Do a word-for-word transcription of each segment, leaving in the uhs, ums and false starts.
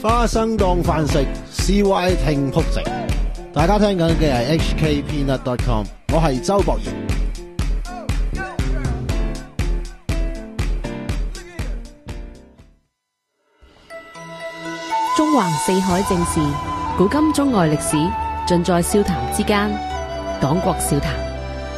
花生當飯食 ，C Y 聽仆直。大家聽緊嘅係 H K Peanut dot com， 我係周博賢。 中橫四海正事，古今中外歷史，盡在笑談之間。講國笑談。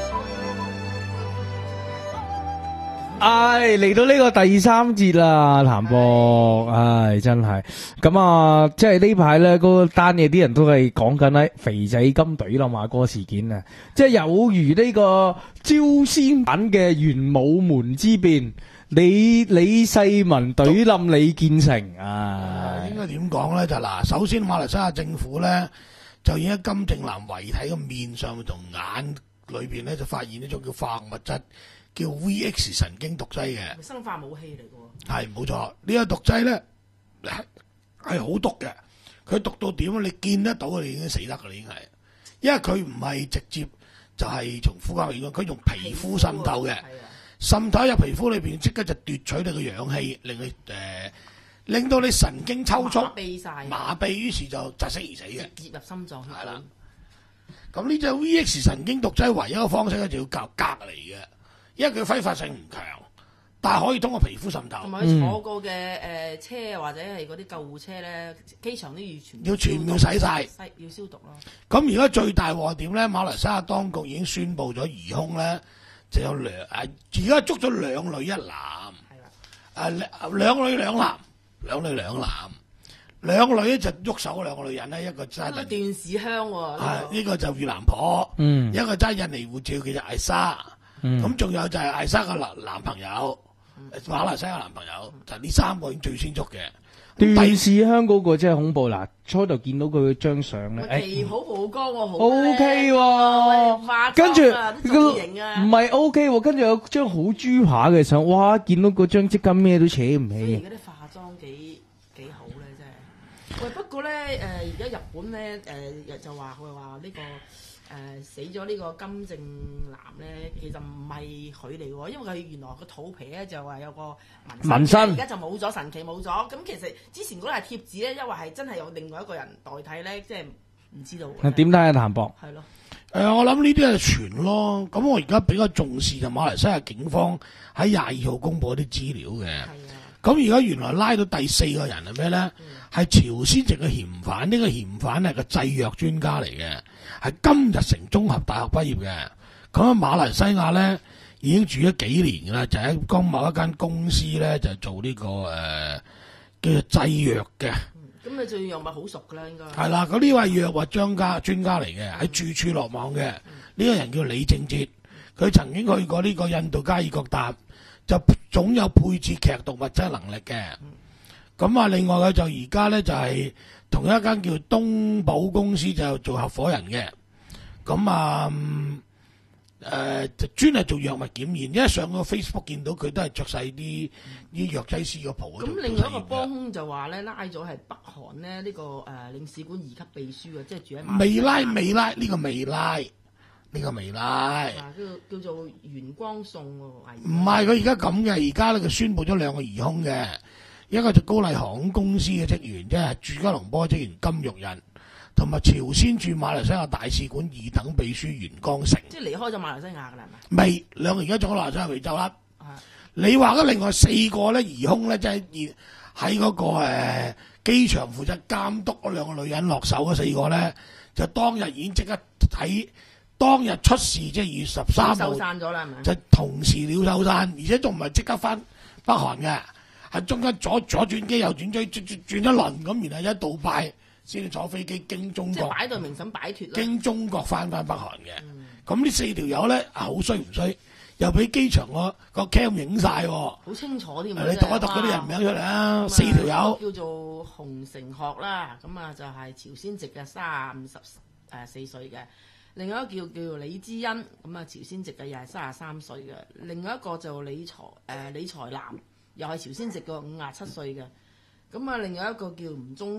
唉，嚟到呢個第三節啦，譚博，唉，真係咁啊！即係呢排咧，嗰單嘢啲人都係講緊咧，肥仔金懟冧馬哥事件啊！即係有如呢個朝鮮版嘅玄武門之變，李李世民懟冧李建成啊！ 應該點講咧？就嗱，首先馬來西亞政府咧就已經喺金正男遺體嘅面上同眼裏邊咧就發現呢種叫化學物質。叫 V X 神經毒劑嘅， 生化武器嚟嘅喎。係冇錯，呢、這個毒劑咧係好毒嘅。佢毒到點啊？你見得到你已經死得㗎啦，已經係，因為佢唔係直接就係從呼吸嚟嘅，佢用皮膚滲透嘅，滲透入皮膚裏邊，即刻就奪取你嘅氧氣，令你誒、呃、令到你神經抽搐， 麻痹晒， 麻痹，於是就窒息而死嘅， 直接入心臟。 係啦。咁呢隻 V X 神經毒劑唯一嘅方式咧就要靠隔離嘅。因為佢揮發性唔強，但係可以通過皮膚滲透。 同埋坐過嘅誒車或者係嗰啲救護車咧，機場都要全要全面洗晒， 要消毒咯。 咁而家最大鑊係點咧？馬來西亞當局已經宣布咗疑兇咧，就有兩誒，而家捉咗兩女一男。係啦。誒兩女兩男，兩女兩男，兩女咧就喐手嗰兩個女人咧，一個揸段氏香喎。 係呢個就越南婆， 嗯， 一個揸印尼護照叫做艾莎。咁仲、嗯、有就係艾莎嘅男男朋友，嗯、馬來西亞男朋友，就呢、是、三個已經最先捉嘅。 段氏香嗰個真係恐怖嗱，初頭見到佢張相咧， 誒好曝光喎，好 O K 喎，跟住唔係 O K 喎，跟住有張好豬扒嘅相，哇！見到嗰張即刻咩都扯唔起。 而家啲化妝幾幾好咧，真係。喂，不過咧誒，而、呃、家日本咧誒就話佢話呢個。誒、呃、死咗呢個金正男咧，其實唔係佢嚟喎，因為佢原來個肚皮咧就話有個紋身，而家就冇咗，神奇冇咗。咁其實之前嗰個係貼紙咧，因為係真係有另外一個人代替咧，即係唔知道。 點睇啊，譚博？ 係咯。 誒、呃，我諗呢啲係傳咯。咁我而家比較重視就馬來西亞警方喺廿二號公佈啲資料嘅。係啊。咁而家原來拉到第四個人係咩咧？係、嗯、朝鮮籍嘅嫌犯，呢、這個嫌犯係個製藥專家嚟嘅，係金日成綜合大學畢業嘅。咁喺馬來西亞咧已經住咗幾年㗎啦，就喺江某一間公司咧就做呢、這個誒、呃、叫做製藥嘅。 咁、嗯、你對藥物好熟㗎啦，應該係啦。咁呢位藥物專家專家嚟嘅，喺駐處落網嘅。呢、嗯、個人叫李正哲，佢曾經去過呢個印度加爾各答。就總有配置劇毒物質能力嘅，咁啊，另外佢就而家咧就係、是、同一間叫東寶公司就做合夥人嘅，咁啊誒、呃、就專係做藥物檢驗，因為上個 Facebook 見到佢都係着晒啲啲藥劑師個袍。咁另外一個幫兇就話咧拉咗係北韓咧呢、這個誒、呃、領事館二級秘書嘅，即係住喺未拉未拉呢、這個未拉。呢、這個未拉， 叫叫做元光送喎， 唔係佢而家咁嘅，而家咧佢宣布咗兩個疑兇嘅，一個就高麗航空公司嘅職員，即係駐吉隆坡職員金玉仁，同埋朝鮮駐馬來西亞大使館二等秘書袁江成。 即係離開咗馬來西亞㗎啦，係咪？ 未，兩個而家仲喺馬來西亞未走甩。你話嘅另外四個咧疑兇咧，即係喺嗰個誒機場負責監督嗰兩個女人落手嗰四個咧，就當日已經即刻睇。當日出事即係二月十三號， 收散咗啦，係咪？ 就同時了收山，而且仲唔係即刻翻北韓嘅，係中間左左轉機右轉機轉轉轉一輪咁，然後一杜拜先至坐飛機經中國， 即係擺到明審擺脫啦。 經中國翻翻北韓嘅，咁、嗯、呢四條友咧好衰唔衰？又俾機場個個 cam 影晒，好清楚添。 你讀一讀嗰啲人名出嚟啊！四條友叫做洪成學啦，咁啊就係朝鮮籍嘅三十誒四歲嘅。另外一個叫叫做李之恩，咁啊朝鮮籍嘅又係三十三歲嘅。另外一個就李才誒、呃、李才南，又係朝鮮籍嘅五十七歲嘅。咁啊另外一個叫吳宗吉，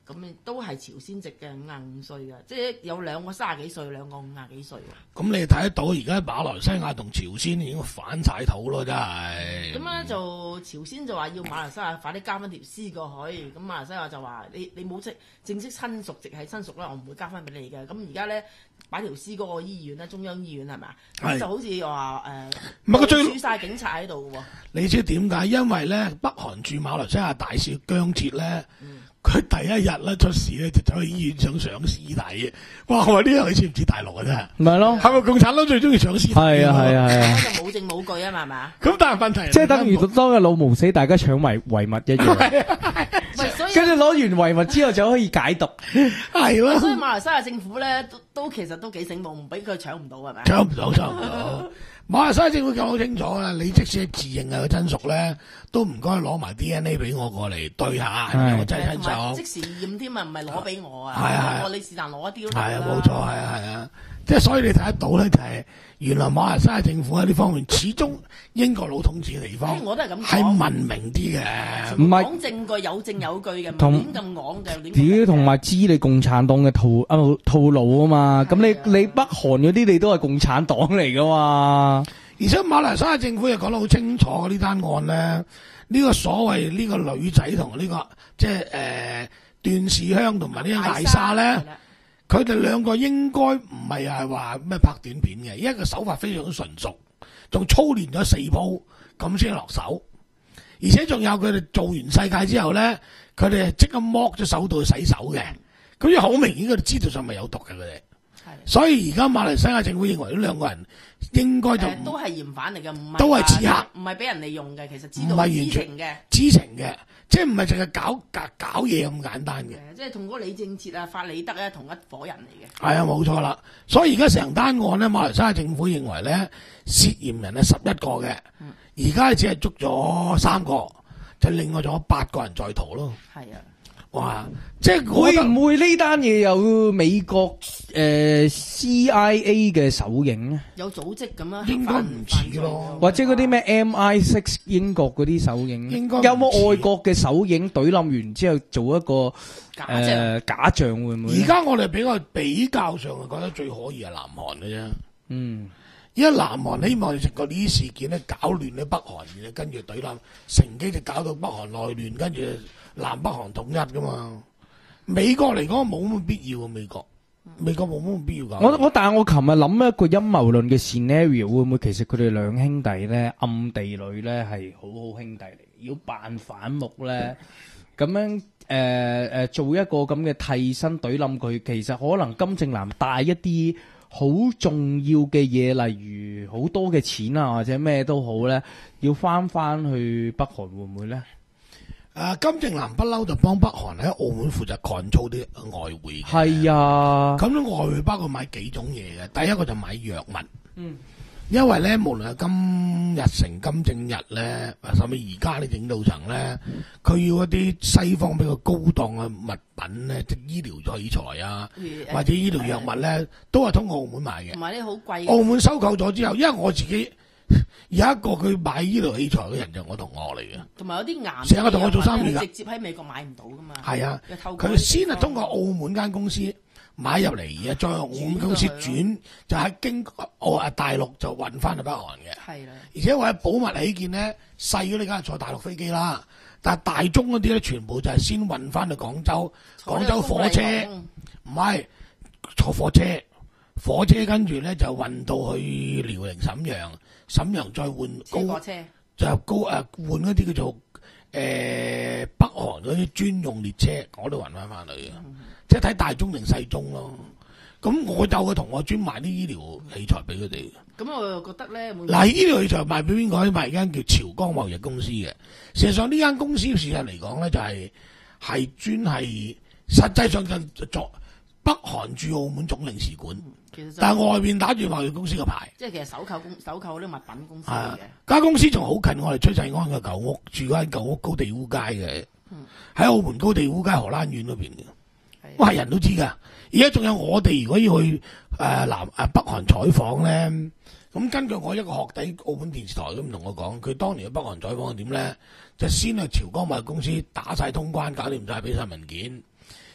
咁都係朝鮮籍嘅五十五歲嘅，即係有兩個三十幾歲，兩個五十幾歲喎。 咁你睇得到而家馬來西亞同朝鮮已經反晒肚咯，真係。 咁咧就朝鮮就話要馬來西亞快啲加翻條絲過去，咁馬來西亞就話你你冇即正式親屬直係親屬啦，我唔會加翻俾你嘅。咁而家咧擺條絲嗰個醫院咧，中央醫院係咪啊？咁就好似話誒， 唔係佢最駐晒警察喺度喎。 你知點解？因為咧北韓駐馬來西亞大使姜哲咧。嗯佢第一日咧出事咧，就走去醫院想上屍體嘅。哇！我話呢樣你知唔知大陸嘅啫？ 唔係咯， 係咪共產黨最中意上屍體？ 係啊係啊係啊！ 就冇證冇據啊嘛，係嘛？ 咁但係問題， 即係等於當日老毛死，大家搶遺遺物一樣。跟住攞完遺物之後就可以解讀， 係咯。 所以馬來西亞政府咧都都其實都幾醒目，唔俾佢搶唔到係咪？ 搶唔到，搶唔到。馬來西亞政府講好清楚啦，你即使自認係個親屬咧，都唔該攞埋 D N A 俾我過嚟對下，係咪我真係親屬？ 即時驗添啊，唔係攞俾我啊， 係啊， 我你是但攞一啲都得啦。 係啊，冇錯，係啊，係啊，即係所以你睇得到咧，就係原來馬來西亞政府喺呢方面始終英國佬統治嘅地方， 我都係咁講， 係文明啲嘅， 唔係講證據有證有據嘅，唔係亂咁講嘅。 屌，同埋知你共產黨嘅套啊套路啊嘛，咁你你北韓嗰啲你都係共產黨嚟噶嘛？ 而且馬來西亞政府又講得好清楚呢單案咧，呢、呢個所謂呢個女仔同呢個即係誒段氏香同埋呢個艾莎咧，佢哋兩個應該唔係係話咩拍短片嘅，因為個手法非常純熟，仲操練咗四鋪咁先落手，而且仲有佢哋做完世界之後咧，佢哋即刻剝咗手套去洗手嘅，咁又好明顯佢哋知道上咪有毒嘅佢哋。所以而家馬來西亞政府認為呢兩個人應該就、呃、 都係嫌犯嚟嘅，唔係都係刺客， 唔係俾人利用嘅，其實知道知情嘅， 知情嘅，即係唔係淨係搞搞搞嘢咁簡單嘅。 即係同嗰個李正哲啊、法理德咧同一伙人嚟嘅。 係啊，冇錯啦。所以而家成單案咧，馬來西亞政府認為咧涉嫌人係十一個嘅，而家只係捉咗三個，就另外仲有八個人在逃咯。係啊。哇！即係會唔會呢單嘢有美國誒、呃、C I A 嘅手影咧？ 有組織咁啊？ 應該唔似咯， 或者嗰啲咩 M I 六 英國嗰啲手影， 應該有冇外國嘅手影懟冧完之後做一個假象？ 呃、假象會唔會？ 而家我哋比較比較上係覺得最可疑係南韓嘅啫。 嗯。 而家南韓希望食過呢啲事件咧，搞亂咗北韓嘅，跟住懟冧，乘機就搞到北韓內亂，跟住南北韓統一噶嘛。美國嚟講冇乜必要啊，美國，美國冇乜必要搞。 我我但係我琴日諗一個陰謀論嘅 scenario，會唔會其實佢哋兩兄弟咧暗地裏咧係好好兄弟嚟，要扮反目咧，咁樣誒誒、呃、做一個咁嘅替身懟冧佢，其實可能金正男帶一啲好重要嘅嘢，例如好多嘅錢啊，或者咩都好咧，要翻翻去北韓會唔會咧？ 誒、啊，金正男不嬲就幫北韓喺澳門負責 control 啲外匯。 係啊， 咁樣外匯包括買幾種嘢嘅，第一個就買藥物。 嗯， 因為咧，無論係金日成、金正日咧，甚至而家啲領導層咧，佢要一啲西方比較高檔嘅物品咧，即係醫療器材啊，或者醫療藥物咧，都係通過澳門買嘅。 同埋啲好貴。 澳門收購咗之後，因為我自己有一個佢買醫療器材嘅人就係我同學嚟嘅。同埋有啲癌成日同我做生意㗎， 直接喺美國買唔到噶嘛。 係啊，佢先係通過澳門間公司買入嚟，再由澳門公司轉，就喺經澳啊大陸就運翻去北韓嘅。係啦，而且為咗保密起見咧，細嗰啲梗係坐大陸飛機啦，但係大中嗰啲咧，全部就係先運翻去廣州，廣州火車，唔係坐火車，火車跟住咧就運到去遼寧瀋陽，瀋陽再換高，就高誒換嗰啲叫做誒、呃、北韓嗰啲專用列車，我都運翻翻去嘅。嗯，即係睇大中定細中咯，咁我就會同我專賣啲醫療器材俾佢哋。咁我又覺得咧，嗱，醫療器材賣俾邊個？賣間叫朝光貿易公司嘅。事實上呢間公司事實嚟講咧，就係係專係實際上就作北韓駐澳門總領事館，嗯、但係外邊打住貿易公司嘅牌。即係其實手購公手購啲物品公司嚟嘅。間公司仲好近我哋崔世安嘅舊屋，住嗰間舊屋高地烏街嘅，喺、嗯、澳門高地烏街荷蘭苑嗰邊嘅。哇！人都知㗎，而家仲有我哋如果要去誒、呃、南誒北韓採訪咧，咁根據我一個學弟澳門電視台咁同我講，佢當年去北韓採訪係點咧？就先去朝光貿易公司打晒通關，搞掂晒俾晒文件，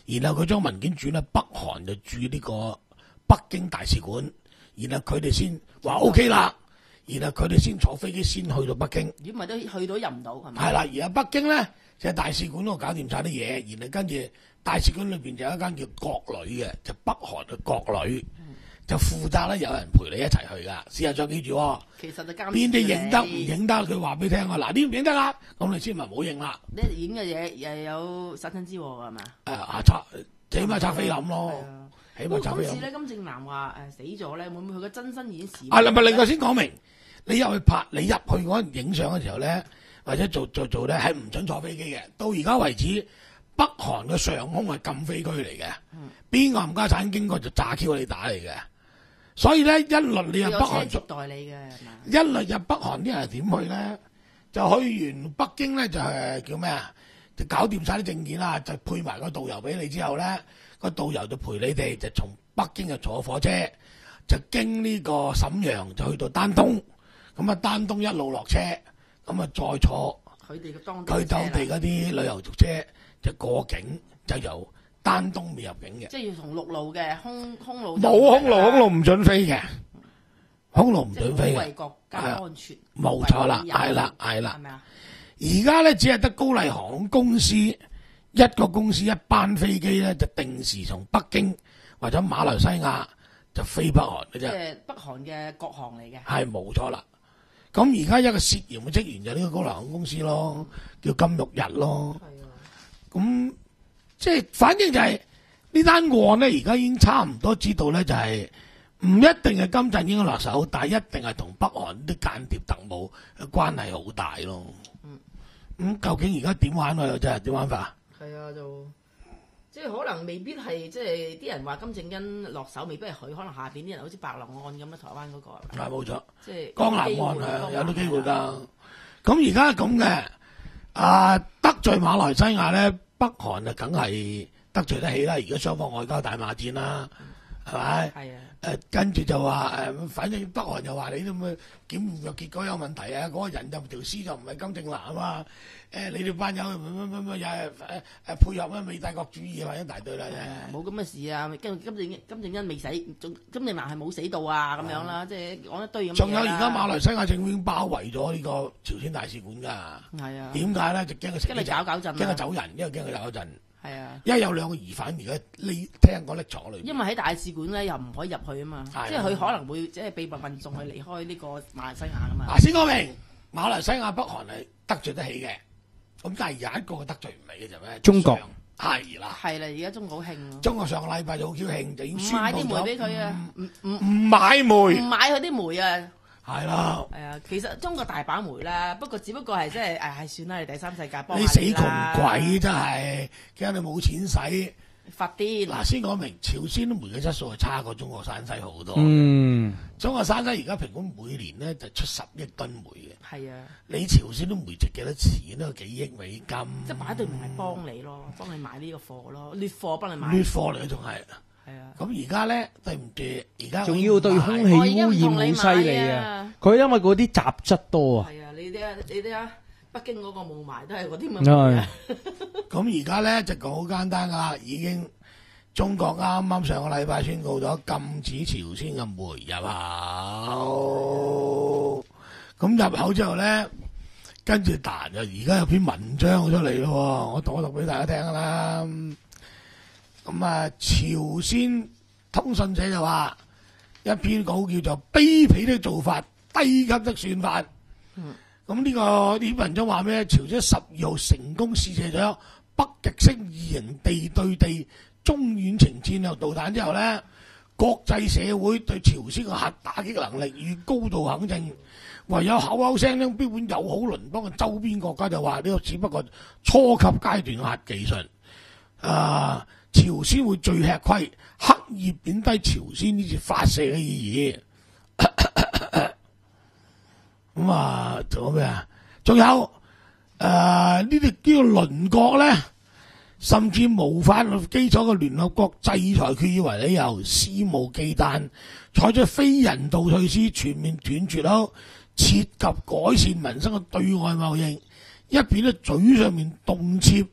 然後佢將文件轉去北韓就駐呢個北京大使館，然後佢哋先話 O K 啦，然後佢哋先坐飛機先去到北京。 如果唔係都去到入唔到係咪？ 係啦，而喺北京咧就係、大使館嗰度搞掂晒啲嘢，然後跟住大使館裏邊就有一間叫國旅嘅，就北韓嘅國旅。嗯就負責咧，有人陪你一齊去噶。試下再記住、哦， 其實就監邊啲影得唔影得，佢話俾你聽啊！嗱，呢唔影得啦，咁你先咪唔好影啦。 你影嘅嘢又有殺親之禍係嘛？ 誒啊拆，起碼拆菲林咯，起碼拆菲林。 今次咧，金正男話誒死咗咧，會唔會佢個真身已經閃？ 啊，唔係，另外先講明，你入去拍，你入去嗰陣影相嘅時候咧，或者做做做咧，係唔準坐飛機嘅。到而家為止，北韓嘅上空係禁飛區嚟嘅，邊個冚家產經過就炸 Q 你打嚟嘅。所以咧，一律你入北韓接待你嘅係嘛？ 一律入北韓啲人係點去咧？就去完北京咧，就係叫咩啊？就搞掂晒啲證件啦，就配埋個導遊俾你之後咧，個導遊就陪你哋就從北京就坐火車，就經呢個瀋陽就去到丹東，咁啊丹東一路落車，咁啊再坐佢哋嘅當地佢當地嗰啲旅遊車就過境，就由丹東未入境嘅， 即係要從陸路嘅空空路冇空路，空路唔準飛嘅，空路唔準飛嘅， 為國家安全， 冇錯啦，係啦，係啦。 係咪啊？ 而家咧只係得高麗航空公司一個公司一班飛機咧，就定時從北京或者馬來西亞就飛北韓嘅啫。 即係北韓嘅國航嚟嘅。 係冇錯啦。咁而家一個涉嫌嘅職員就呢個高麗航空公司咯，叫金玉日咯。 係啊。 咁即係反正就係、是、呢單案咧，而家已經差唔多知道咧，就係、是、唔一定係金正恩落手，但係一定係同北韓啲間諜特務嘅關係好大咯。嗯。咁、嗯、究竟而家點玩啊？又真係點玩法？ 係啊，就即係可能未必係，即係啲人話金正恩落手，未必係佢，可能下邊啲人好似白狼案咁啦，台灣嗰、那個係咪？ 係冇錯， 即係江南案係有啲機會㗎。咁而家咁嘅啊，得罪馬來西亞咧，北韓啊，梗係得罪得起啦。而家雙方外交大罵戰啦，係咪？係啊。誒、呃，跟住就話誒、呃，反正北韓又話你都咁檢驗嘅結果有問題啊！嗰、那個人入條屍就唔係金正男啊嘛。誒、呃，你哋班友乜乜乜乜又係誒誒配合咩美帝國主義啊，一大堆啦啫。冇咁嘅事啊！金金正金正恩未死，仲金正男係冇死到啊咁樣啦，即係講一堆咁。仲有而家馬來西亞政府已經包圍咗呢個朝鮮大使館㗎。係啊。點解咧？就驚佢驚佢搞搞震，驚佢走人，因為驚佢搞震。係啊，因為有兩個疑犯而家呢聽講匿藏裏邊。因為喺大使館咧又唔可以入去啊嘛，即係佢可能會即係秘密運送佢離開呢個馬來西亞啊嘛。嗱，先講明馬來西亞北韓係得罪得起嘅，咁但係有一個得罪唔起嘅就咩？中國係啦，係啦，而家中國好興。中國上個禮拜就好 Q 興，就已經宣布咗。唔買啲煤俾佢啊！唔唔唔買煤，唔買佢啲煤啊！係啦，係啊，其實中國大把煤啦，不過只不過係即係誒，算啦，你第三世界幫下你啦。你死窮鬼真係，驚你冇錢使，發癲。嗱，先講明，朝鮮啲煤嘅質素係差過中國山西好多。嗯，中國山西而家平均每年咧就出十億噸煤嘅。係啊，你朝鮮啲煤值幾多錢都有幾億美金。即係擺對唔係幫你咯，幫你買呢個貨咯，劣貨幫你買。劣貨嚟嘅仲係。咁而家咧，對唔住，而家仲要對空氣污染好犀利啊！佢因為嗰啲雜質多啊。係啊，你睇下，你睇下，北京嗰個霧霾都係嗰啲咁嘅。咁而家咧就講好簡單噶啦，已經中國啱啱上個禮拜宣告咗禁止朝鮮嘅煤入口。咁入口之後咧，跟住彈就而家有篇文章出嚟咯，我讀我讀俾大家聽啦。咁啊，朝鮮通訊社就話一篇稿叫做卑鄙的做法，低級的算法。嗯，咁呢、這個呢篇文章話咩？朝鮮十二號成功試射咗北極星二型地對地中遠程戰略導彈之後咧，國際社會對朝鮮嘅核打擊能力予高度肯定，唯有口口聲聲標本友好鄰邦嘅周邊國家就話呢個只不過初級階段嘅核技術。啊！朝鮮會最吃虧，刻意貶低朝鮮呢次發射嘅意義。咁啊，仲有咩啊？仲有誒呢啲呢個鄰國咧，甚至無法律基礎嘅聯合國制裁決議為理由，肆無忌憚採取非人道措施，全面斷絕咗涉及改善民生嘅對外貿易，一邊咧嘴上面動輒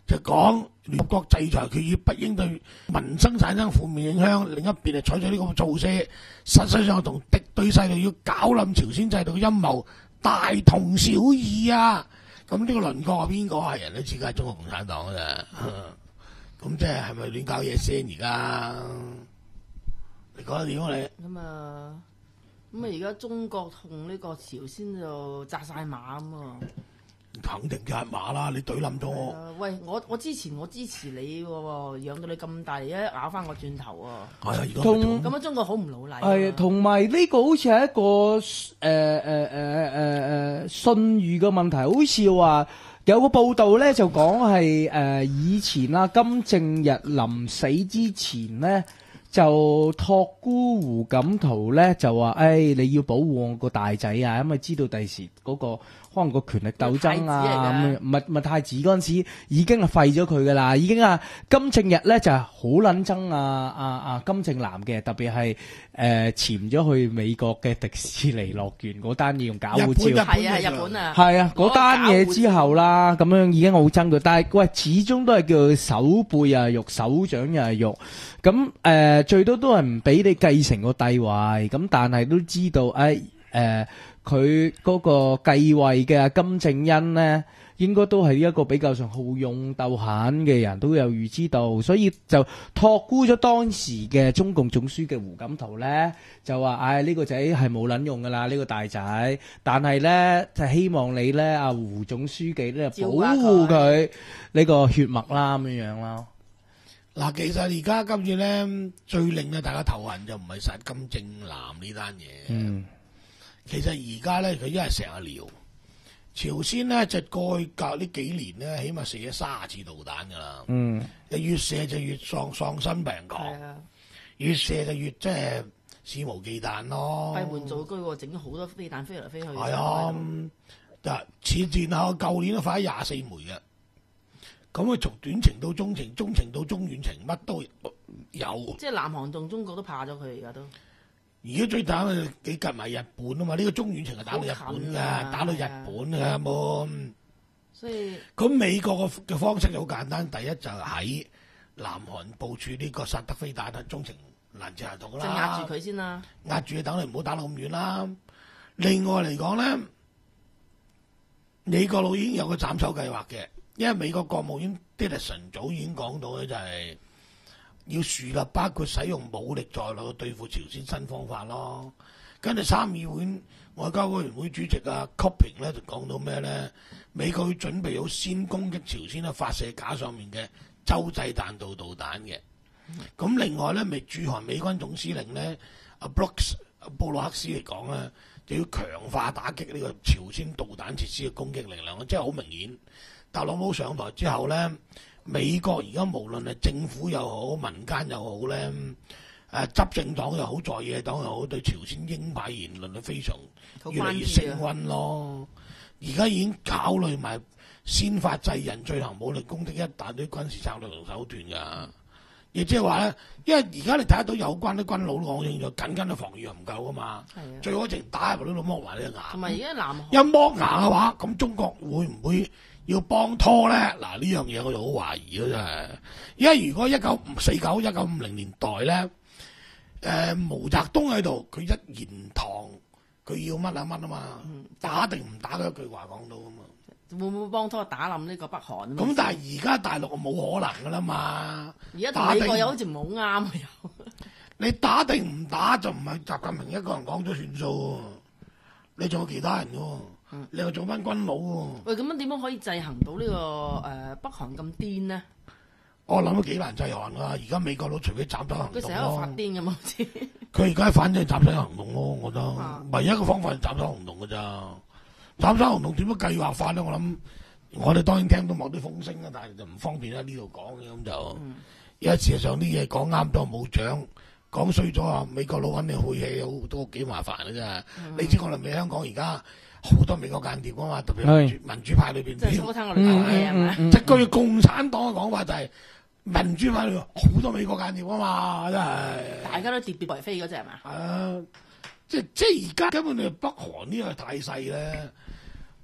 就講聯合國制裁決議不應對民生產生負面影響，另一邊係採取呢個措施，實際上同敵對勢力要搞冧朝鮮制度嘅陰謀大同小異啊！咁呢個鄰國係邊個係人都知，係中國共產黨㗎咋？咁即係係咪亂搞嘢先？而家你講得點啊你？ 咁啊，咁啊而家中國同呢個朝鮮就紮晒馬咁啊！ 肯定紮馬啦！你懟冧咗我。 啊、喂，我我之前我支持你喎，養到你咁大，而家咬翻我轉頭喎。 係啊，而家同咁樣中國好唔老禮。 係，同埋呢個好似係一個誒誒誒誒誒信譽嘅問題，好似話有個報道咧就講係誒以前啦，金正日臨死之前咧就託孤胡錦濤咧就話誒、哎、你要保護我個大仔啊，因為知道第時嗰個可能個權力鬥爭啊，咁唔係唔係太子嗰陣時已經係廢咗佢噶啦，已經啊金正日咧就係好撚憎啊啊啊金正男嘅，特別係誒潛咗去美國嘅迪士尼樂園嗰單嘢用假護照， 係啊日本啊， 係啊嗰單嘢之後啦，咁樣已經好憎佢，但係喂始終都係叫手背又係肉，手掌又係肉，咁誒、呃、最多都係唔俾你繼承個帝位，咁但係都知道誒誒。哎呃佢嗰個繼位嘅金正恩呢，應該都係一個比較上好勇鬥狠嘅人，都有預知道，所以就託孤咗當時嘅中共總書記胡錦濤呢，就話：唉、哎，呢、這個仔係冇撚用噶啦，呢、這個大仔。但係呢，就希望你呢，阿胡總書記呢，保護佢呢個血脈啦，咁樣樣啦。 嗱，其實而家今次呢，最令啊大家頭痕就唔係殺金正男呢單嘢。嗯。其實而家咧，佢一係成日聊朝鮮咧，就過去隔呢幾年咧，起碼射咗卅次導彈噶啦。嗯，越射就越喪喪心病狂，啊、越射就越即係肆無忌憚咯。閉門造車喎，整咗好多飛彈飛嚟飛去。係啊，嗱，前前後舊年都發咗廿四枚嘅。咁佢從短程到中程，中程到中遠程，乜都有。即係南韓同中國都怕咗佢而家都。而家最打嘅幾近埋日本啊嘛，呢、這個中遠程係打到日本㗎，啊、打到日本㗎冇。所以咁美國嘅方式好簡單，第一就喺南韓部署呢個薩德飛彈中程攔截系統啦，就壓住佢先啦，壓住佢等你唔好打到咁遠啦。另外嚟講咧，美國佬已經有個斬首計劃嘅，因為美國國務院 Tillerson 早已經講到咧，就係、是。要樹立包括使用武力在內嘅對付朝鮮新方法咯。跟住參議院外交委員會主席啊 Copping 咧就講到咩咧？美國要準備好先攻擊朝鮮啊發射架上面嘅洲際彈道導彈嘅。咁、嗯、另外咧，咪駐韓美軍總司令咧阿 Brooks 布魯克斯嚟講咧，就要強化打擊呢個朝鮮導彈設施嘅攻擊力量，即係好明顯。特朗普上台之後咧。美國而家無論係政府又好，民間又好咧，誒執政黨又好，在野黨又好，對朝鮮鷹派言論都非常越嚟越升溫咯。而家已經考慮埋先發制人，進行武力攻擊一大堆軍事策略同手段㗎。亦即係話咧，因為而家你睇得到有關啲軍佬講清楚，緊緊嘅防禦又唔夠㗎嘛。最好淨打入去呢度剝埋呢個牙。同埋而家南韓一剝牙嘅話，咁中國會唔會？要幫拖咧，嗱呢樣嘢我就好懷疑咯，真係。因為如果一九四九、一九五零年代咧，誒、呃、毛澤東喺度，佢一言堂，佢要乜啊乜啊嘛，嗯、打定唔打嗰一句話講到啊嘛。會唔會幫拖打冧呢個北韓？咁但係而家大陸冇可能噶啦嘛。而家同美國又好似唔好啱啊又。你打定唔打就唔係習近平一個人講咗算數，你仲有其他人㗎。嗯、你又做翻軍佬喎？喂，咁樣點樣可以制衡到呢、這個誒、呃、北韓咁癲呢？我諗都幾難制衡㗎。而家美國佬除非斬首行動，佢成日喺度發癲㗎嘛，好似佢而家反正係斬首行動咯，我覺得、啊、唯一一個方法係斬首行動㗎咋。斬首行動點樣計劃法咧？我諗我哋當然聽到某啲風聲啦，但係就唔方便喺呢度講嘅咁就。嗯、因為事實上啲嘢講啱咗冇獎，講衰咗啊！美國佬肯定晦氣，好都幾麻煩㗎啫。嗯、你知我哋咪香港而家？好多美國間諜啊嘛，特別民主民主派裏邊，即係初聽我哋講嘅係咪？即係據共產黨嘅講法就係民主派裏邊好多美國間諜啊嘛，真係大家都喋喋為非嗰隻係嘛？係啊，即係即係而家根本你北韓呢個態勢咧，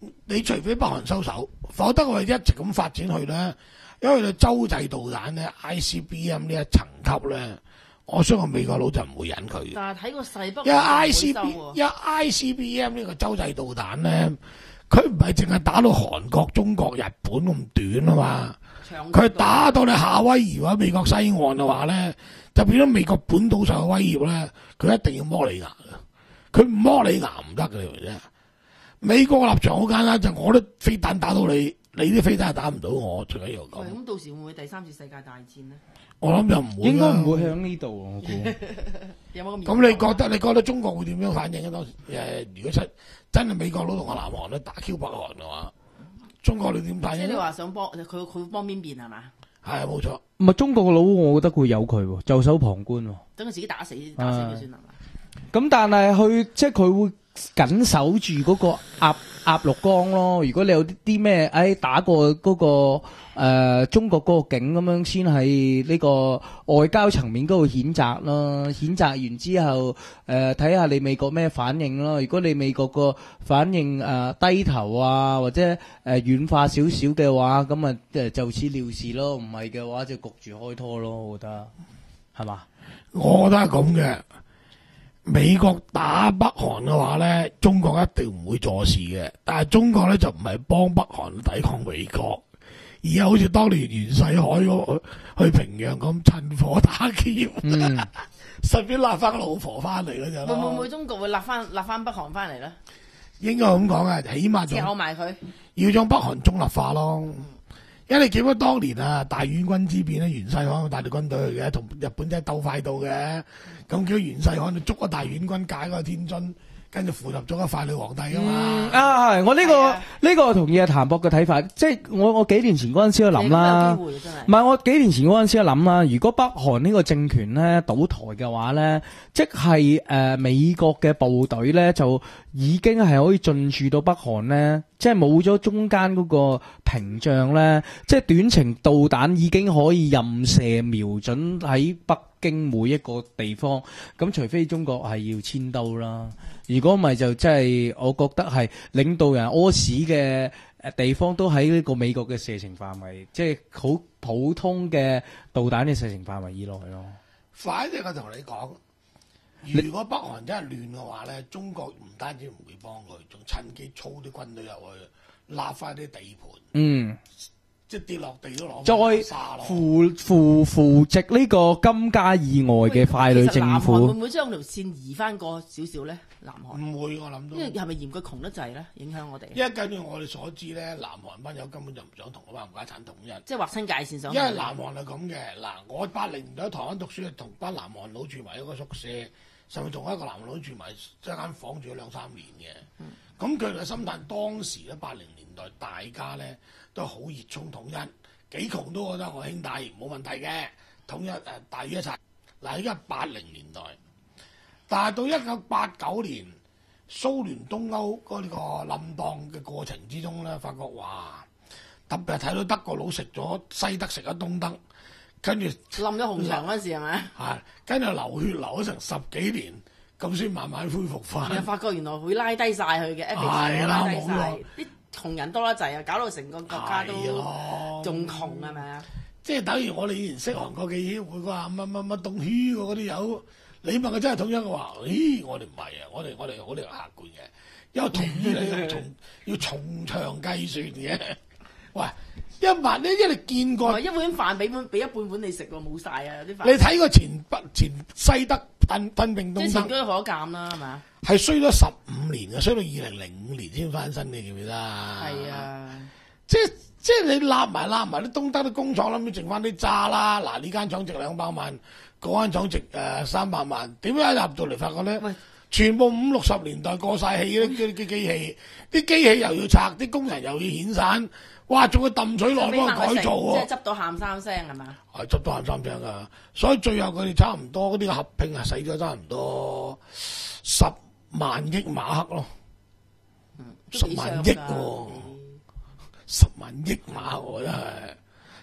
你除非北韓收手，否則我哋一直咁發展去咧，因為你洲際導彈咧 I C B M 呢一層級咧，我相信美國佬就唔會忍佢嘅。 但係睇個勢北因為 I C 收 B 喎。 因為 I C B M 呢個洲際導彈咧，佢唔係淨係打到韓國、中國、日本咁短啊嘛， 長佢打到你夏威夷或者美國西岸嘅話咧，就變咗美國本島上嘅威脅咧，佢一定要摸你牙嘅，佢唔摸你牙唔得嘅，你明唔明啫？美國嘅立場好簡單，就我啲飛彈打到你，你啲飛彈係打唔到我，最緊要講喂，。咁到時會唔會第三次世界大戰咧？ 我諗就唔會啦， 應該唔會向呢度，我估。 有冇咁嚴重啊？ 咁你覺得你覺得中國會點樣反應啊？當時誒，如果真真係美國佬同個南韓咧打 Q 北韓嘅話，中國你點反即係你應啊？ 話想幫佢，佢幫邊邊係嘛？ 係啊，冇錯。 唔係中國佬，我覺得會有佢喎，袖手旁觀喎。 等佢自己打死打死佢算係嘛？ 咁但係佢即係佢會緊守住嗰個鴨鴨綠江咯。如果你有啲啲咩，誒打過嗰、個、呃、中國嗰個境咁樣，先係呢個外交層面嗰度譴責咯。譴責完之後，誒睇下你美國咩反應咯。如果你美國個反應誒、呃、低頭啊，或者誒、呃、軟化少少嘅話，咁啊誒就此了事咯。唔係嘅話就焗住開拖咯。我覺得係嘛？ 我覺得係咁嘅。美國打北韓嘅話咧，中國一定唔會坐視嘅。但係中國咧就唔係幫北韓抵抗美國，而係好似當年袁世凱嗰去平壤咁趁火打劫， 嗯順便揦翻個老婆翻嚟嗰陣會唔會咯。 會中國會立翻立翻北韓翻嚟咧？ 應該咁講啊，起碼之後仲埋佢。 要將北韓中立化咯。因為你記得當年啊大院軍之變咧，袁世凱帶隊軍隊去嘅，同日本仔鬥快到嘅，咁叫袁世凱就捉咗大院軍解嗰個天津，跟住扶立咗個傀儡皇帝噶嘛。 啊，係我呢、個係啊呢、個同意阿譚博嘅睇法，即係我我幾年前嗰陣時都諗啦。 你咁有機會真係唔係我幾年前嗰陣時都諗啦，如果北韓呢個政權咧倒台嘅話咧，即係誒、呃、美國嘅部隊咧就已經係可以進駐到北韓咧，即係冇咗中間嗰個屏障咧，即係短程導彈已經可以任射瞄準喺北京每一個地方。咁除非中國係要遷都啦，如果唔係就真係我覺得係領導人屙屎嘅誒地方都喺呢個美國嘅射程範圍，即係好普通嘅導彈嘅射程範圍以內咯。 反正我同你講，如果北韓真係亂嘅話咧，中國唔單止唔會幫佢，仲趁機操啲軍隊入去，立翻啲地盤， 嗯， 即係跌落地都攞再沙咯。 扶扶扶植呢個金家以外嘅傀儡政其實南韓會府唔，會將條線移翻過少少咧？南韓， 唔會，我諗到因。為係咪嫌佢窮得滯咧，影響我哋？ 因為根據我哋所知咧，南韓班友根本就唔想同嗰班冚家產統一。 即係劃清界線上去。 因為南韓係咁嘅，嗱，我八零年代喺台灣讀書，同班南韓佬住埋一個宿舍，甚至同一個南韓佬住埋一間房住咗兩三年嘅。咁佢哋嘅心態當時咧，八零年代大家咧都好熱衷統一，幾窮都覺得我兄弟冇問題嘅，統一誒、呃、大於一齊。嗱，而家八零年代，但係到一九八九年蘇聯東歐嗰個冧檔嘅過程之中咧，發覺哇！特別係睇到德國佬食咗西德，食咗東德，跟住冧咗紅牆嗰陣時係咪？ 係跟住流血流咗成十幾年，咁先慢慢恢復翻。 你發覺原來會拉低晒佢嘅 epic， 係啦拉低晒冇錯啲窮人多得滯啊，搞到成個國家都係咯仲窮係咪啊？ 即係等於我哋以前識韓國嘅協會話乜乜乜東區嗰啲友，你問佢真係統一嘅話，咦？我哋唔係啊，我哋我哋我哋係客觀嘅，因為統一你要從要從長計算嘅。喂，一萬呢，因為你見過。 一碗飯俾碗俾一半碗你食喎，冇晒啊！啲飯你睇過前北前西德分分並即係前東德居可鑑啦，係咪啊？ 係衰咗十五年嘅，衰到二零零五年先翻身，你記唔記得啊？ 係啊， 即係即係你立埋立埋啲東德啲工廠，諗住剩翻啲渣啦。嗱，呢間廠值兩百萬，嗰間廠值誒三百萬，點解入到嚟發覺咧喂？ 全部五六十年代過晒氣嗰啲啲機器，啲機器又要拆，啲工人又要遣散，哇！仲要揼水落幫佢改造喎。 即係執到喊三聲係嘛？ 係執到喊三聲噶，所以最後佢哋差唔多嗰啲合併係使咗差唔多十萬億馬克咯， 嗯都十幾傷㗎萬億喎，十萬億馬喎真係，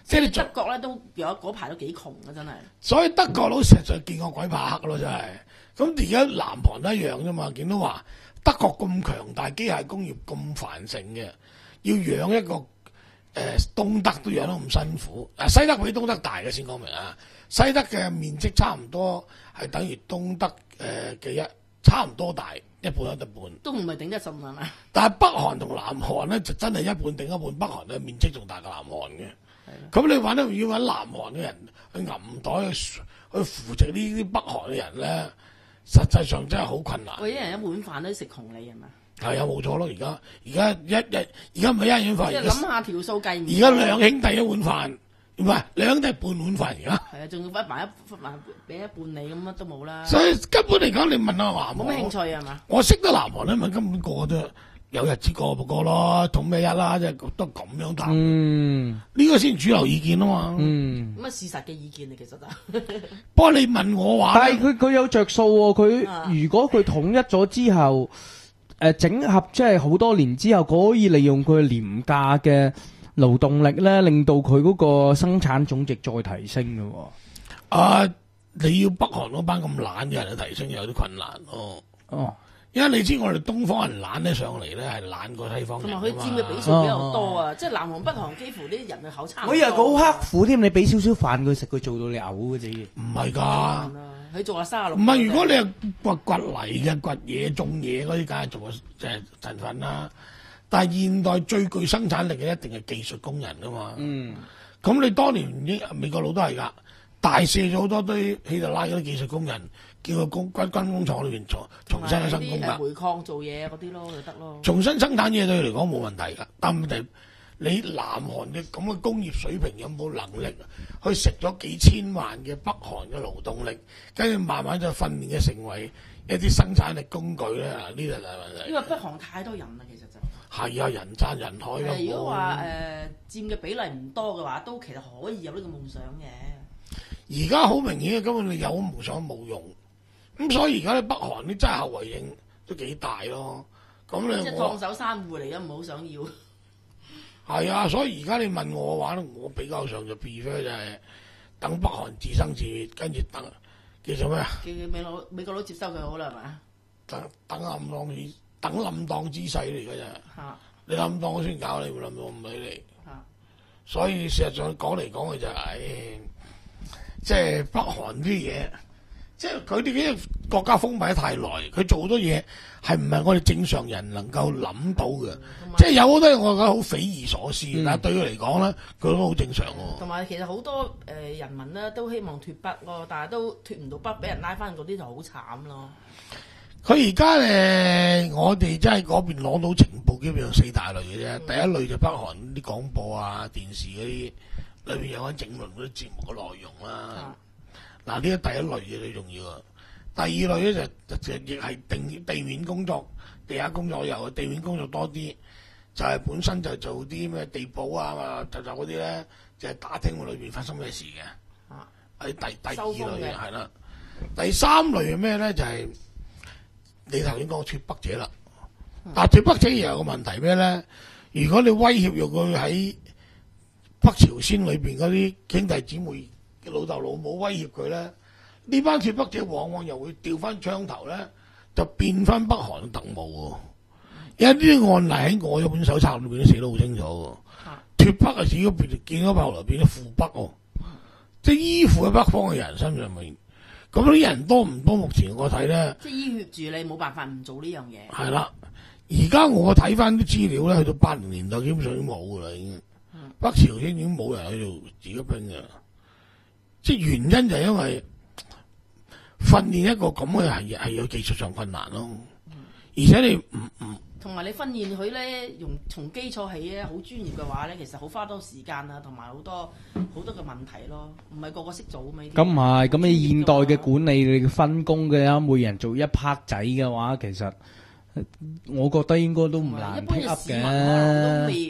即係你做德國咧都有嗰排都幾窮嘅真係。 所以德國佬實在見過鬼怕黑咯，真係。咁而家南韓都一樣啫嘛，見到話德國咁強大，機械工業咁繁盛嘅，要養一個誒、呃、東德都養得咁辛苦。啊，西德比東德大嘅先講明啊，西德嘅面積差唔多係等於東德誒嘅一差唔多大，一半一半。 都唔係頂得順係嘛？ 但係北韓同南韓咧就真係一半頂一半，北韓嘅面積仲大過南韓嘅。咁你揾咧要揾南韓嘅人去揞袋去去扶植呢啲北韓嘅人咧，實際上真係好困難。 喂，一人一碗飯都食窮你係嘛？ 係啊，冇錯咯。而家而家一日而家唔係一碗飯， 即係諗下條數計唔。 而家兩兄弟一碗飯，唔係兩兄弟半碗飯而家。 係啊，仲要分埋一分埋俾一半你咁乜都冇啦。 所以根本嚟講，你問下南韓， 冇咩興趣係嘛？ 我識得南韓咧，問根本個個都有日子過唔過咯，統咩一啦，即係都咁樣答。 嗯， 呢個先主流意見啊嘛。 嗯。 咁啊事實嘅意見嚟其實就。 不過你問我話， 但係佢佢有着數喎，佢、 啊如果佢統一咗之後，誒、呃、整合即係好多年之後，佢可以利用佢廉價嘅勞動力咧，令到佢嗰個生產總值再提升嘅喎。 啊，你要北韓嗰班咁懶嘅人去提升有啲困難咯。 哦。 因為你知我哋東方人懶得上嚟咧，係懶過西方同人埋佢佔嘅比數比較多啊，即係南韓北韓幾乎啲人嘅口差唔多。 我以為佢好刻苦添，你俾少少飯佢食，佢做到你嘔嘅啫。 唔係㗎， 佢做下卅六。 唔係如果你係掘掘泥嘅、掘嘢、種嘢嗰啲，梗係做個即係陣份啦。但係現代最具生產力嘅一定係技術工人㗎嘛。 嗯。 咁你當年英美國佬都係㗎，大卸咗好多堆希特拉嗰啲技術工人。叫個工軍軍工廠裏邊重重新去生工㗎， 煤礦做嘢嗰啲咯就得咯。 重新生產嘢對佢嚟講冇問題㗎，但問題你南韓嘅咁嘅工業水平有冇能力去食咗幾千萬嘅北韓嘅勞動力，跟住慢慢就訓練嘅成為一啲生產力工具咧？呢個就係問題。 因為北韓太多人啦，其實就係啊，人山人海㗎。 如果話誒佔嘅比例唔多嘅話，都其實可以有呢個夢想嘅。 而家好明顯嘅，根本你有夢想冇用。咁所以而家咧北韓啲真係後遺症都幾大咯。咁你即係燙手山芋嚟嘅，唔好想要。 係啊，所以而家你問我嘅話咧，我比較上就 prefer 就係等北韓自生自滅，跟住等叫做咩啊？ 叫美佬美國佬接收佢好啦，係嘛？ 等等冧當之等冧當之勢嚟嘅啫。 嚇！ 你冧當我先搞你，會冧到我唔理你。 嚇！ 所以事實上講嚟講去就係、是，即係北韓啲嘢。即係佢哋啲國家封閉得太耐，佢做好多嘢係唔係我哋正常人能夠諗到嘅？即係有好多嘢我覺得好匪夷所思，嗯、但係對佢嚟講咧，佢都好正常喎。 同埋其實好多誒、呃、人民咧都希望脱北咯，但係都脱唔到北，俾人拉翻嗰啲就好慘咯。 佢而家誒，我哋真係嗰邊攞到情報，基本上四大類嘅啫。嗯、第一類就北韓啲廣播啊、電視嗰啲裏邊有緊整輪嗰啲節目嘅內容啦。嗯嗱，呢個第一類嘢最重要啊！第二類咧就就亦係定地面工作、地下工作有，地面工作多啲，就係、是、本身就做啲咩地保啊、就就嗰啲咧，就係、是、打聽裏邊發生咩事嘅。啊，喺第第二類係啦，第三類係咩咧？就係、是、你頭先講脫北者啦。嗯、但係脫北者又有個問題咩咧？如果你威脅用佢喺北朝鮮裏邊嗰啲兄弟姊妹。老豆老母威脅佢咧，呢班脫北者往往又會調翻槍頭咧，就變翻北韓嘅特務喎。有啲案例喺我嗰本手冊裏邊都寫得好清楚喎。脫北啊，只要變見咗後來變咗附北喎，即係依附喺北方嘅人身上面。咁啲人多唔多？目前我睇咧， 即係依血住你，冇辦法唔做呢樣嘢。 係啦，而家我睇翻啲資料咧，去到八零年代基本上已經冇噶啦，已經。嗯、北朝鮮已經冇人喺度自己兵嘅。即係原因就係因為訓練一個咁嘅係係有技術上困難咯，嗯、而且你唔唔同埋你訓練佢咧，用從基礎起咧，好專業嘅話咧，其實好花多時間啊，同埋好多好多嘅問題咯，唔係個個識做啊嘛。 咁唔係，咁你現代嘅管理你分工嘅啊，每人做一 part 仔嘅話，其實我覺得應該都唔難 pick up 嘅。 一般嘅市民可能都未都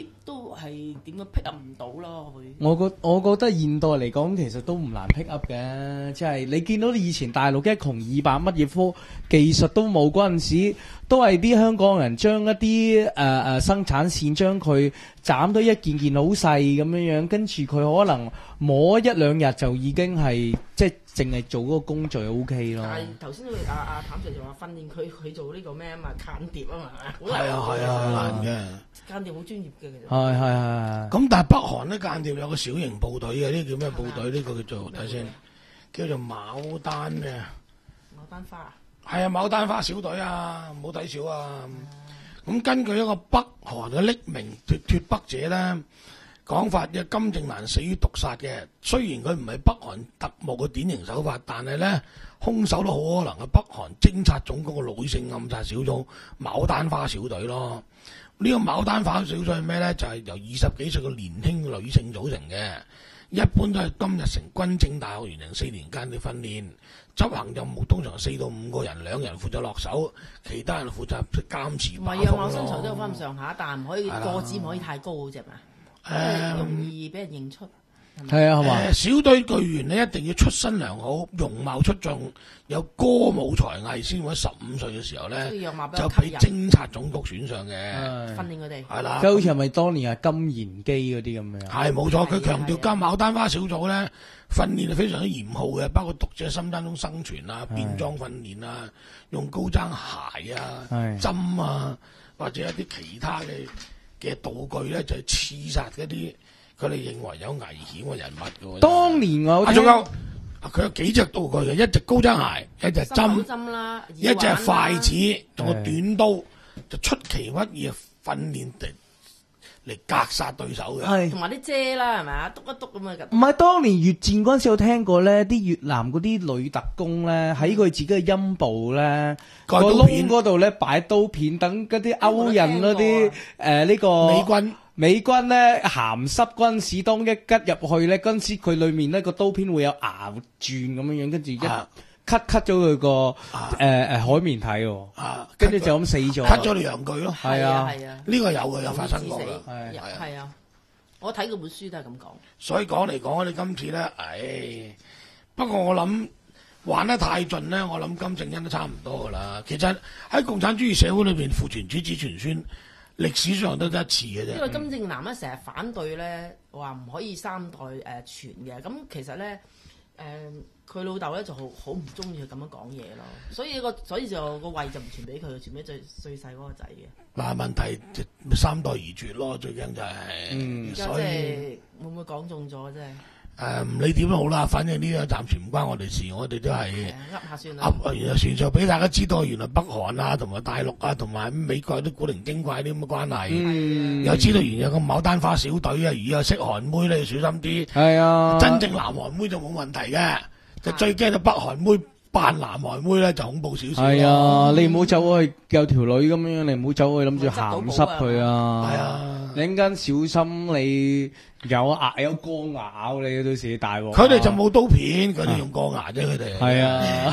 係點樣 pick up 唔到咯佢。 我覺我覺得現代嚟講，其實都唔難 pick up 嘅，即係你見到以前大陸一窮二白乜嘢科技術都冇嗰陣時，都係啲香港人將一啲誒誒生產線將佢斬到一件件好細咁樣樣，跟住佢可能摸一兩日就已經係即係淨係做嗰個工序 O K 咯。 但係頭先阿阿譚 Sir 就話訓練佢佢做呢個咩啊嘛間諜啊嘛， 係啊係啊，好難嘅。 間諜好專業嘅其實。 係係係。 咁但係北韓咧間諜有個小型部隊嘅，呢個叫咩部隊？呢個叫做睇先，叫做牡丹嘅。 牡丹花啊？ 係啊，牡丹花小隊啊，唔好睇少啊。咁根據一個北韓嘅匿名脱脱北者咧講法嘅，金正男死於毒殺嘅。雖然佢唔係北韓特務嘅典型手法，但係咧兇手都好可能係北韓偵察總局嘅女性暗殺小組牡丹花小隊咯。呢個牡丹花小隊係咩咧？就係由二十幾歲嘅年輕女性組成嘅，一般都係今日成軍政大學完成四年間嘅訓練，執行任務通常四到五個人，兩人負責落手，其他人負責監視。 唔係啊，我身材都有翻咁上下，但係唔可以個子唔可以太高嗰隻嘛，誒容易俾人認出。 係啊，係嘛？ 小隊隊員咧一定要出身良好，容貌出眾，有歌舞才藝，先會喺十五歲嘅時候咧就俾偵察總局選上嘅， 訓練佢哋。 係啦， 即係好似係咪當年係金賢基嗰啲咁樣？ 係冇錯，佢強調金牡丹花小組咧訓練係非常之嚴酷嘅，包括讀者心當中生存啊、變裝訓練啊、用高踭鞋啊、針啊，或者一啲其他嘅嘅道具咧，就係刺殺嗰啲佢哋認為有危險嘅人物嘅。 當年我啊，仲有佢有幾隻道具嘅，一隻高踭鞋，一隻針， 針啦， 一隻筷子，仲有短刀，就出其不意訓練嚟嚟格殺對手嘅。 係同埋啲遮啦，係咪啊？篤一篤咁啊！ 唔係當年越戰嗰陣時，有聽過咧，啲越南嗰啲女特工咧，喺佢自己嘅陰部咧個窿嗰度咧擺刀片，等嗰啲勾引嗰啲誒呢個美軍。 美軍咧鹹濕軍事當一吉入去咧，嗰陣時佢裏面咧個刀片會有牙轉咁樣樣，跟住一 cut cut 咗佢個誒誒海綿體喎，跟住就咁死咗 ，cut 咗條陽具咯。 係啊係啊， 呢個有嘅，有發生過嘅。 係係啊，我睇嗰本書都係咁講。 所以講嚟講，我哋今次咧，唉，不過我諗玩得太盡咧，我諗金正恩都差唔多噶啦。其實喺共產主義社會裏邊，父傳子子傳孫。歷史上都得一次嘅啫。 因為金正男咧成日反對咧，話唔可以三代誒傳嘅。咁其實咧誒，佢老豆咧就好好唔中意佢咁樣講嘢咯。所以個所以就個位就唔傳俾佢，傳俾最最細嗰個仔嘅。 嗱，問題就三代而絕咯，最驚就係。嗯， 而家即係會唔會講中咗啫？ 誒唔理點都好啦，反正呢樣暫時唔關我哋事，我哋都係噏下算啦。 噏完就算就俾大家知道，原來北韓啊、同埋大陸啊、同埋美國啲古靈精怪啲咁嘅關係。嗯，又知道原來有個牡丹花小隊啊，如果識韓妹咧，要小心啲。係啊，真正南韓妹就冇問題嘅，就最驚到北韓妹扮南韓妹咧就恐怖少少。 係啊，你唔好走去有條女咁樣，你唔好走去諗住鹹濕佢啊。係啊。你陣間小心，你有牙有鋼牙咬你，到時大鑊。 佢哋就冇刀片，佢哋用鋼牙啫，佢哋。 係啊。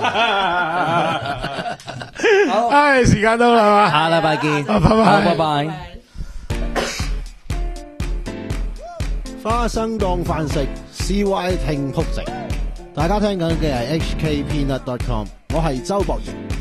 好，唉，時間到啦嘛， 下禮拜見， 拜拜， 拜拜。 花生當飯食 ，C Y 聽曲直。大家聽緊嘅係 H K Peanut dot com， 我係周博賢。